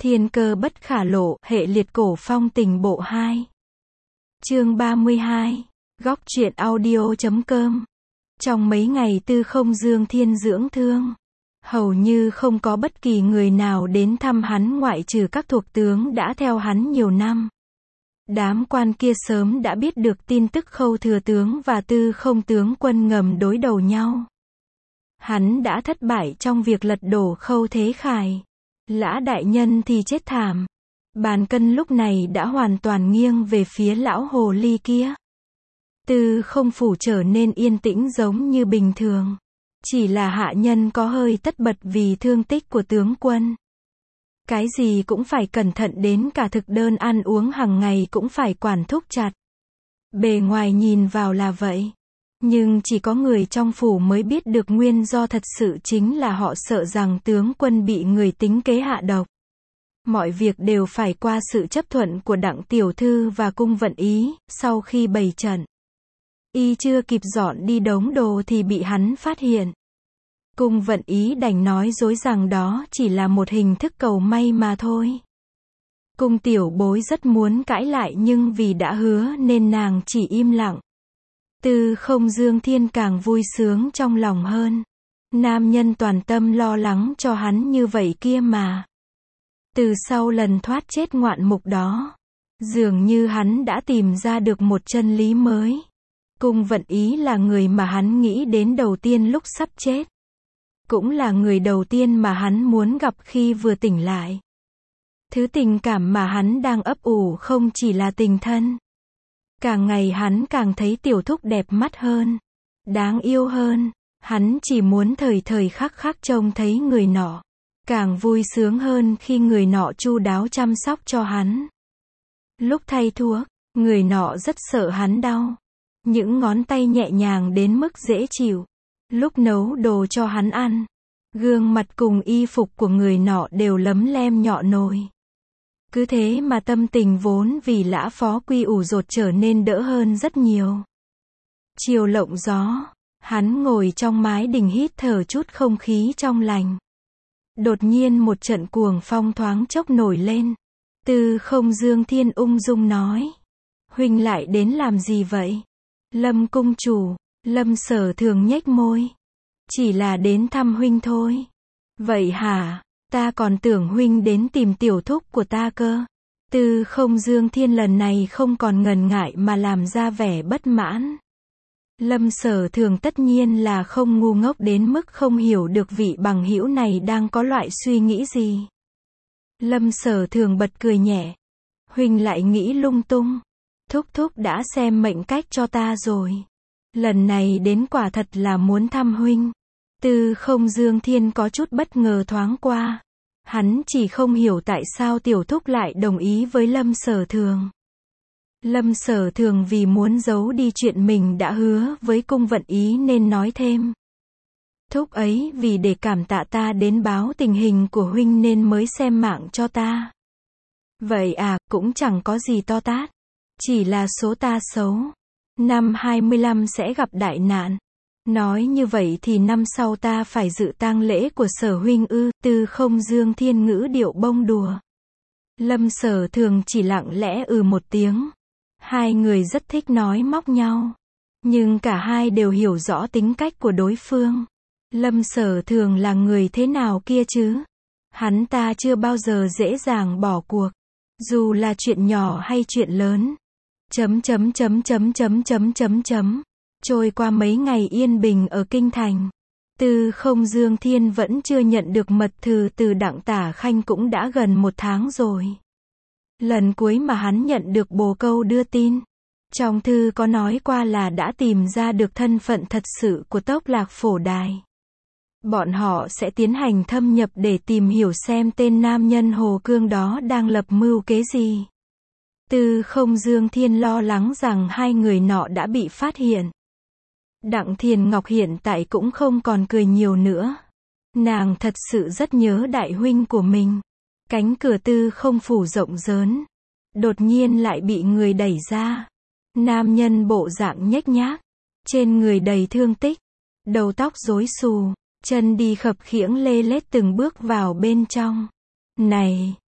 Thiên cơ bất khả lộ, hệ liệt cổ phong tình bộ 2. Chương 32. Góc truyện audio.com. Trong mấy ngày Tư Không Dương Thiên dưỡng thương, hầu như không có bất kỳ người nào đến thăm hắn ngoại trừ các thuộc tướng đã theo hắn nhiều năm. Đám quan kia sớm đã biết được tin tức Khâu thừa tướng và Tư Không tướng quân ngầm đối đầu nhau. Hắn đã thất bại trong việc lật đổ Khâu Thế Khải. Lã đại nhân thì chết thảm. Bàn cân lúc này đã hoàn toàn nghiêng về phía lão hồ ly kia. Tư Không phủ trở nên yên tĩnh giống như bình thường. Chỉ là hạ nhân có hơi tất bật vì thương tích của tướng quân. Cái gì cũng phải cẩn thận, đến cả thực đơn ăn uống hàng ngày cũng phải quản thúc chặt. Bề ngoài nhìn vào là vậy. Nhưng chỉ có người trong phủ mới biết được nguyên do thật sự, chính là họ sợ rằng tướng quân bị người tính kế hạ độc. Mọi việc đều phải qua sự chấp thuận của Đặng tiểu thư và Cung Vận Ý. Sau khi bày trận, y chưa kịp dọn đi đống đồ thì bị hắn phát hiện. Cung Vận Ý đành nói dối rằng đó chỉ là một hình thức cầu may mà thôi. Cung tiểu bối rất muốn cãi lại nhưng vì đã hứa nên nàng chỉ im lặng. Tư Không Dương Thiên càng vui sướng trong lòng hơn. Nam nhân toàn tâm lo lắng cho hắn như vậy kia mà. Từ sau lần thoát chết ngoạn mục đó, dường như hắn đã tìm ra được một chân lý mới. Cung Vận Ý là người mà hắn nghĩ đến đầu tiên lúc sắp chết. Cũng là người đầu tiên mà hắn muốn gặp khi vừa tỉnh lại. Thứ tình cảm mà hắn đang ấp ủ không chỉ là tình thân. Càng ngày hắn càng thấy tiểu thúc đẹp mắt hơn, đáng yêu hơn. Hắn chỉ muốn thời thời khắc khắc trông thấy người nọ. Càng vui sướng hơn khi người nọ chu đáo chăm sóc cho hắn. Lúc thay thuốc, người nọ rất sợ hắn đau. Những ngón tay nhẹ nhàng đến mức dễ chịu. Lúc nấu đồ cho hắn ăn, gương mặt cùng y phục của người nọ đều lấm lem nhọ nồi. Cứ thế mà tâm tình vốn vì Lã Phó Quy ủ rột trở nên đỡ hơn rất nhiều. Chiều lộng gió, hắn ngồi trong mái đình hít thở chút không khí trong lành. Đột nhiên một trận cuồng phong thoáng chốc nổi lên. Tư Không Dương Thiên ung dung nói: huynh lại đến làm gì vậy? Lâm cung chủ. Lâm Sở Thường nhếch môi: chỉ là đến thăm huynh thôi. Vậy hả? Ta còn tưởng huynh đến tìm tiểu thúc của ta cơ. Tư Không Dương Thiên lần này không còn ngần ngại mà làm ra vẻ bất mãn. Lâm Sở Thường tất nhiên là không ngu ngốc đến mức không hiểu được vị bằng hữu này đang có loại suy nghĩ gì. Lâm Sở Thường bật cười nhẹ: huynh lại nghĩ lung tung. Thúc thúc đã xem mệnh cách cho ta rồi. Lần này đến quả thật là muốn thăm huynh. Tư Không Dương Thiên có chút bất ngờ thoáng qua. Hắn chỉ không hiểu tại sao tiểu thúc lại đồng ý với Lâm Sở Thường. Lâm Sở Thường vì muốn giấu đi chuyện mình đã hứa với Cung Vận Ý nên nói thêm: thúc ấy vì để cảm tạ ta đến báo tình hình của huynh nên mới xem mạng cho ta. Vậy à, cũng chẳng có gì to tát. Chỉ là số ta xấu. Năm 25 sẽ gặp đại nạn. Nói như vậy thì năm sau ta phải dự tang lễ của Sở huynh ư? Tư Không Dương Thiên ngữ điệu bông đùa. Lâm Sở Thường chỉ lặng lẽ một tiếng. Hai người rất thích nói móc nhau. Nhưng cả hai đều hiểu rõ tính cách của đối phương. Lâm Sở Thường là người thế nào kia chứ? Hắn ta chưa bao giờ dễ dàng bỏ cuộc. Dù là chuyện nhỏ hay chuyện lớn. Trôi qua mấy ngày yên bình ở Kinh Thành. Tư Không Dương Thiên vẫn chưa nhận được mật thư từ Đặng Tả Khanh cũng đã gần 1 tháng rồi. Lần cuối mà hắn nhận được bồ câu đưa tin. Trong thư có nói qua là đã tìm ra được thân phận thật sự của Tốc Lạc Phổ Đài. Bọn họ sẽ tiến hành thâm nhập để tìm hiểu xem tên nam nhân Hồ Cương đó đang lập mưu kế gì. Tư Không Dương Thiên lo lắng rằng hai người nọ đã bị phát hiện. Đặng Thiền Ngọc hiện tại cũng không còn cười nhiều nữa. Nàng thật sự rất nhớ đại huynh của mình. Cánh cửa Tư Không phủ rộng rớn. Đột nhiên lại bị người đẩy ra. Nam nhân bộ dạng nhếch nhác. Trên người đầy thương tích. Đầu tóc rối xù. Chân đi khập khiễng lê lết từng bước vào bên trong. Này!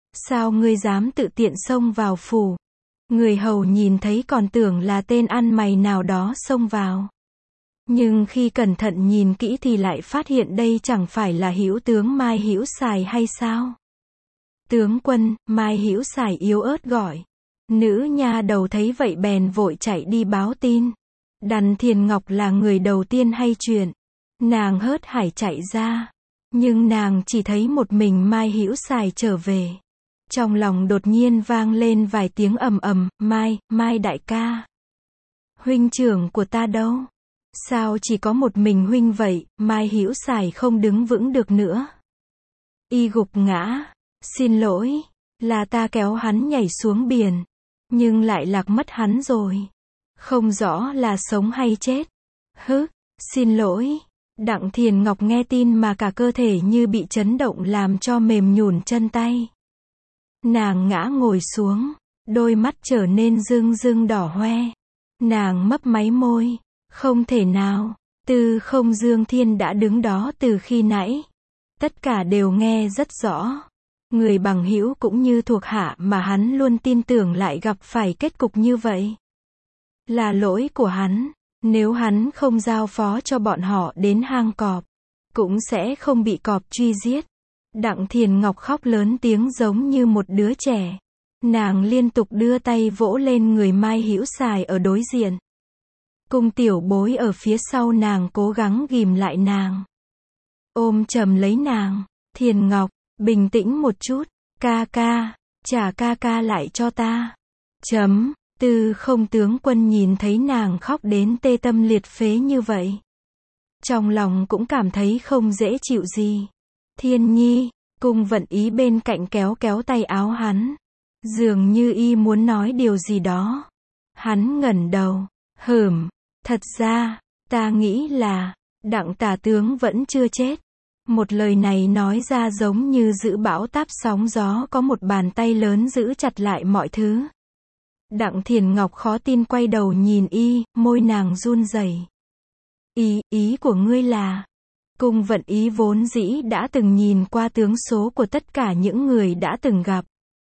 Sao ngươi dám tự tiện xông vào phủ? Người hầu nhìn thấy còn tưởng là tên ăn mày nào đó xông vào. Nhưng khi cẩn thận nhìn kỹ thì lại phát hiện đây chẳng phải là hữu tướng Mai Hữu Sài hay sao? Tướng quân, Mai Hữu Sài yếu ớt gọi. Nữ nha đầu thấy vậy bèn vội chạy đi báo tin. Đàn Thiền Ngọc là người đầu tiên hay chuyện. Nàng hớt hải chạy ra. Nhưng nàng chỉ thấy một mình Mai Hữu Sài trở về. Trong lòng đột nhiên vang lên vài tiếng ầm ầm, Mai đại ca. Huynh trưởng của ta đâu? Sao chỉ có một mình huynh vậy? Mai Hữu Sài không đứng vững được nữa. Y gục ngã. Xin lỗi, là ta kéo hắn nhảy xuống biển. Nhưng lại lạc mất hắn rồi. Không rõ là sống hay chết. Xin lỗi. Đặng Thiền Ngọc nghe tin mà cả cơ thể như bị chấn động làm cho mềm nhũn chân tay. Nàng ngã ngồi xuống, đôi mắt trở nên rưng rưng đỏ hoe. Nàng mấp máy môi, không thể nào, Tư Không Dương Thiên đã đứng đó từ khi nãy. Tất cả đều nghe rất rõ. Người bằng hữu cũng như thuộc hạ mà hắn luôn tin tưởng lại gặp phải kết cục như vậy. Là lỗi của hắn, nếu hắn không giao phó cho bọn họ đến hang cọp, cũng sẽ không bị cọp truy giết. Đặng Thiền Ngọc khóc lớn tiếng giống như một đứa trẻ. Nàng liên tục đưa tay vỗ lên người Mai Hữu Sài ở đối diện. Cung tiểu bối ở phía sau nàng cố gắng ghìm lại nàng. Ôm chầm lấy nàng. Thiền Ngọc, bình tĩnh một chút. Ca ca, trả ca ca lại cho ta. Tư Không tướng quân nhìn thấy nàng khóc đến tê tâm liệt phế như vậy. Trong lòng cũng cảm thấy không dễ chịu gì. Thiên Nhi, Cung Vận Ý bên cạnh kéo kéo tay áo hắn. Dường như y muốn nói điều gì đó. Hắn ngẩng đầu. Thật ra, ta nghĩ là, Đặng tả tướng vẫn chưa chết. Một lời này nói ra giống như giữ bão táp sóng gió có một bàn tay lớn giữ chặt lại mọi thứ. Đặng Thiền Ngọc khó tin quay đầu nhìn y, môi nàng run rẩy. Ý của ngươi là... Cung Vận Ý vốn dĩ đã từng nhìn qua tướng số của tất cả những người đã từng gặp.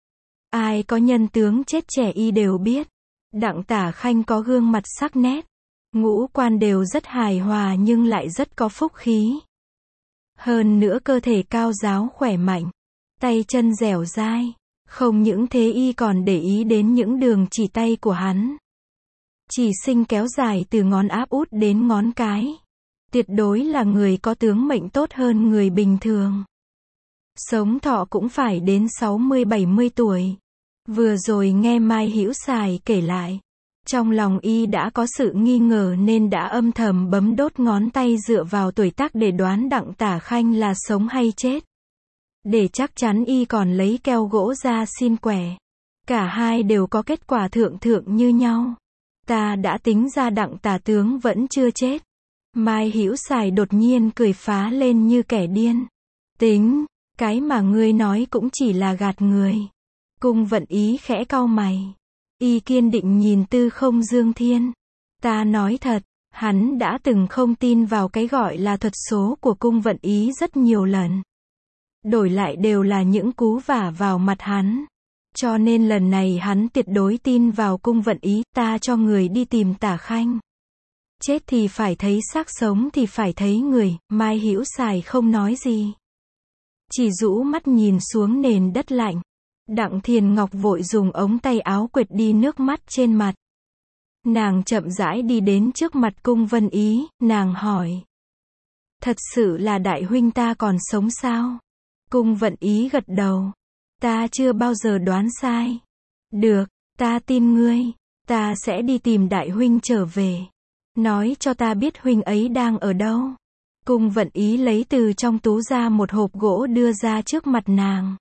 Ai có nhân tướng chết trẻ y đều biết. Đặng Tả Khanh có gương mặt sắc nét. Ngũ quan đều rất hài hòa nhưng lại rất có phúc khí. Hơn nữa cơ thể cao ráo khỏe mạnh. Tay chân dẻo dai. Không những thế y còn để ý đến những đường chỉ tay của hắn. Chỉ sinh kéo dài từ ngón áp út đến ngón cái. Tuyệt đối là người có tướng mệnh tốt hơn người bình thường. Sống thọ cũng phải đến 60-70 tuổi. Vừa rồi nghe Mai Hữu Sài kể lại. Trong lòng y đã có sự nghi ngờ nên đã âm thầm bấm đốt ngón tay dựa vào tuổi tác để đoán Đặng Tả Khanh là sống hay chết. Để chắc chắn y còn lấy keo gỗ ra xin quẻ. Cả hai đều có kết quả thượng như nhau. Ta đã tính ra Đặng tả tướng vẫn chưa chết. Mai Hữu Sài đột nhiên cười phá lên như kẻ điên. Tính, cái mà ngươi nói cũng chỉ là gạt người. Cung Vận Ý khẽ cau mày. Y kiên định nhìn Tư Không Dương Thiên. Ta nói thật, hắn đã từng không tin vào cái gọi là thuật số của Cung Vận Ý rất nhiều lần. Đổi lại đều là những cú vả vào mặt hắn. Cho nên lần này hắn tuyệt đối tin vào Cung Vận Ý. Ta cho người đi tìm Tả Khanh. Chết thì phải thấy xác, sống thì phải thấy người. Mai Hữu Sài không nói gì. Chỉ rũ mắt nhìn xuống nền đất lạnh. Đặng Thiền Ngọc vội dùng ống tay áo quệt đi nước mắt trên mặt. Nàng chậm rãi đi đến trước mặt Cung Vân Ý, nàng hỏi. Thật sự là đại huynh ta còn sống sao? Cung Vận Ý gật đầu. Ta chưa bao giờ đoán sai. Được, ta tin ngươi. Ta sẽ đi tìm đại huynh trở về. Nói cho ta biết huynh ấy đang ở đâu. Cung Vận Ý lấy từ trong túi ra một hộp gỗ đưa ra trước mặt nàng.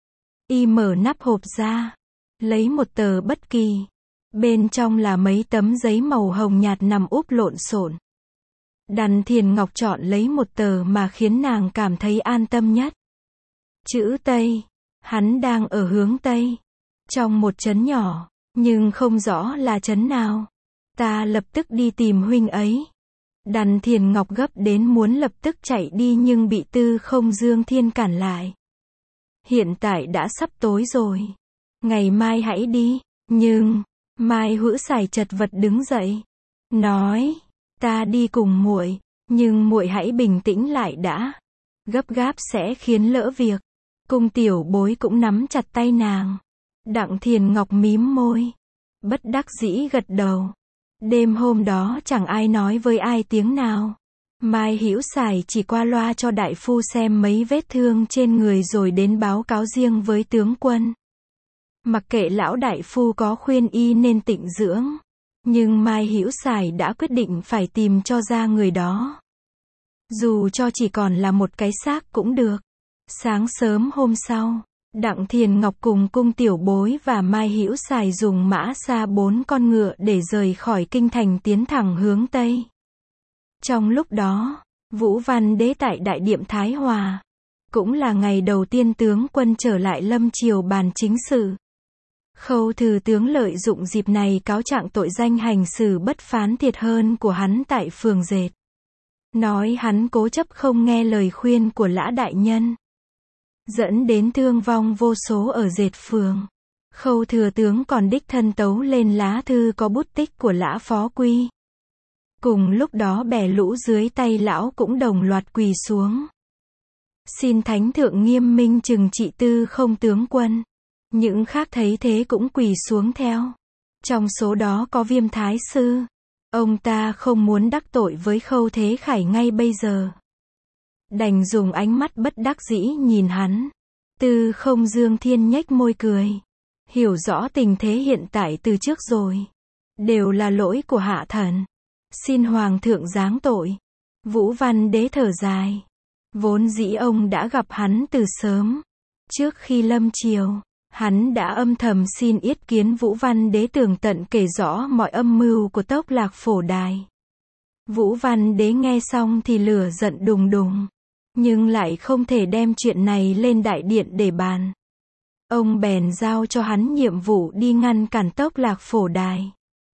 Y mở nắp hộp ra. Lấy một tờ bất kỳ. Bên trong là mấy tấm giấy màu hồng nhạt nằm úp lộn xộn. Đàn Thiền Ngọc chọn lấy một tờ mà khiến nàng cảm thấy an tâm nhất. Chữ Tây. Hắn đang ở hướng Tây. Trong một trấn nhỏ. Nhưng không rõ là trấn nào. Ta lập tức đi tìm huynh ấy. Đàn Thiền Ngọc gấp đến muốn lập tức chạy đi nhưng bị Tư Không Dương Thiên cản lại. Hiện tại đã sắp tối rồi. Ngày mai hãy đi. Nhưng, Mai Hữu Sài chật vật đứng dậy. Nói, ta đi cùng muội, nhưng muội hãy bình tĩnh lại đã. Gấp gáp sẽ khiến lỡ việc. Cung Tiểu Bối cũng nắm chặt tay nàng. Đặng Thiền Ngọc mím môi. Bất đắc dĩ gật đầu. Đêm hôm đó chẳng ai nói với ai tiếng nào. Mai Hữu Sài chỉ qua loa cho đại phu xem mấy vết thương trên người rồi đến báo cáo riêng với tướng quân. Mặc kệ lão đại phu có khuyên y nên tịnh dưỡng, nhưng Mai Hữu Sài đã quyết định phải tìm cho ra người đó. Dù cho chỉ còn là một cái xác cũng được. Sáng sớm hôm sau, Đặng Thiền Ngọc cùng Cung Tiểu Bối và Mai Hữu Sài dùng mã xa 4 con ngựa để rời khỏi kinh thành tiến thẳng hướng Tây. Trong lúc đó, Vũ Văn Đế tại Đại Điện Thái Hòa, cũng là ngày đầu tiên tướng quân trở lại Lâm Triều bàn chính sự. Khâu Thừa tướng lợi dụng dịp này cáo trạng tội danh hành xử bất phán thiệt hơn của hắn tại phường Dệt. Nói hắn cố chấp không nghe lời khuyên của Lã đại nhân, dẫn đến thương vong vô số ở Dệt phường. Khâu Thừa tướng còn đích thân tấu lên lá thư có bút tích của Lã Phó Quy. Cùng lúc đó bè lũ dưới tay lão cũng đồng loạt quỳ xuống. Xin Thánh Thượng nghiêm minh trừng trị Tư Không tướng quân. Những khác thấy thế cũng quỳ xuống theo. Trong số đó có Viêm Thái Sư. Ông ta không muốn đắc tội với Khâu Thế Khải ngay bây giờ. Đành dùng ánh mắt bất đắc dĩ nhìn hắn. Tư Không Dương Thiên nhếch môi cười. Hiểu rõ tình thế hiện tại từ trước rồi. Đều là lỗi của hạ thần. Xin Hoàng thượng giáng tội. Vũ Văn Đế thở dài. Vốn dĩ ông đã gặp hắn từ sớm. Trước khi lâm triều, hắn đã âm thầm xin yết kiến Vũ Văn Đế tường tận kể rõ mọi âm mưu của Tốc Lạc Phổ Đài. Vũ Văn Đế nghe xong thì lửa giận đùng đùng, nhưng lại không thể đem chuyện này lên đại điện để bàn. Ông bèn giao cho hắn nhiệm vụ đi ngăn cản Tốc Lạc Phổ Đài.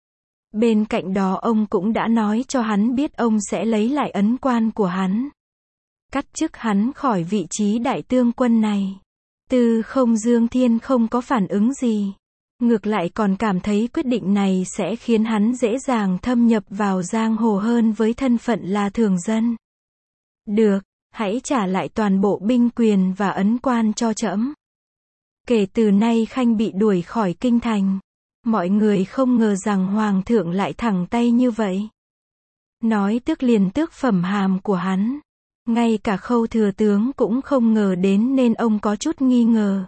Bên cạnh đó ông cũng đã nói cho hắn biết ông sẽ lấy lại ấn quan của hắn, cắt chức hắn khỏi vị trí đại tướng quân này. Tư Không Dương Thiên không có phản ứng gì. Ngược lại còn cảm thấy quyết định này sẽ khiến hắn dễ dàng thâm nhập vào giang hồ hơn với thân phận là thường dân. Được, hãy trả lại toàn bộ binh quyền và ấn quan cho trẫm. Kể từ nay Khanh bị đuổi khỏi kinh thành. Mọi người không ngờ rằng Hoàng thượng lại thẳng tay như vậy. Nói tước liền tước phẩm hàm của hắn. Ngay cả Khâu Thừa tướng cũng không ngờ đến nên ông có chút nghi ngờ.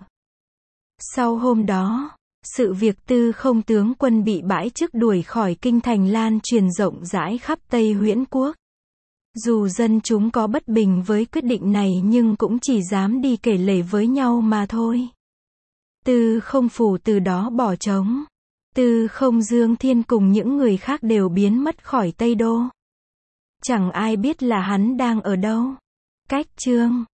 Sau hôm đó, sự việc Tư Không tướng quân bị bãi chức đuổi khỏi kinh thành lan truyền rộng rãi khắp Tây Huyễn Quốc. Dù dân chúng có bất bình với quyết định này nhưng cũng chỉ dám đi kể lể với nhau mà thôi. Tư Không phủ từ đó bỏ trống. Tư Không Dương Thiên cùng những người khác đều biến mất khỏi Tây Đô. Chẳng ai biết là hắn đang ở đâu. Cách chương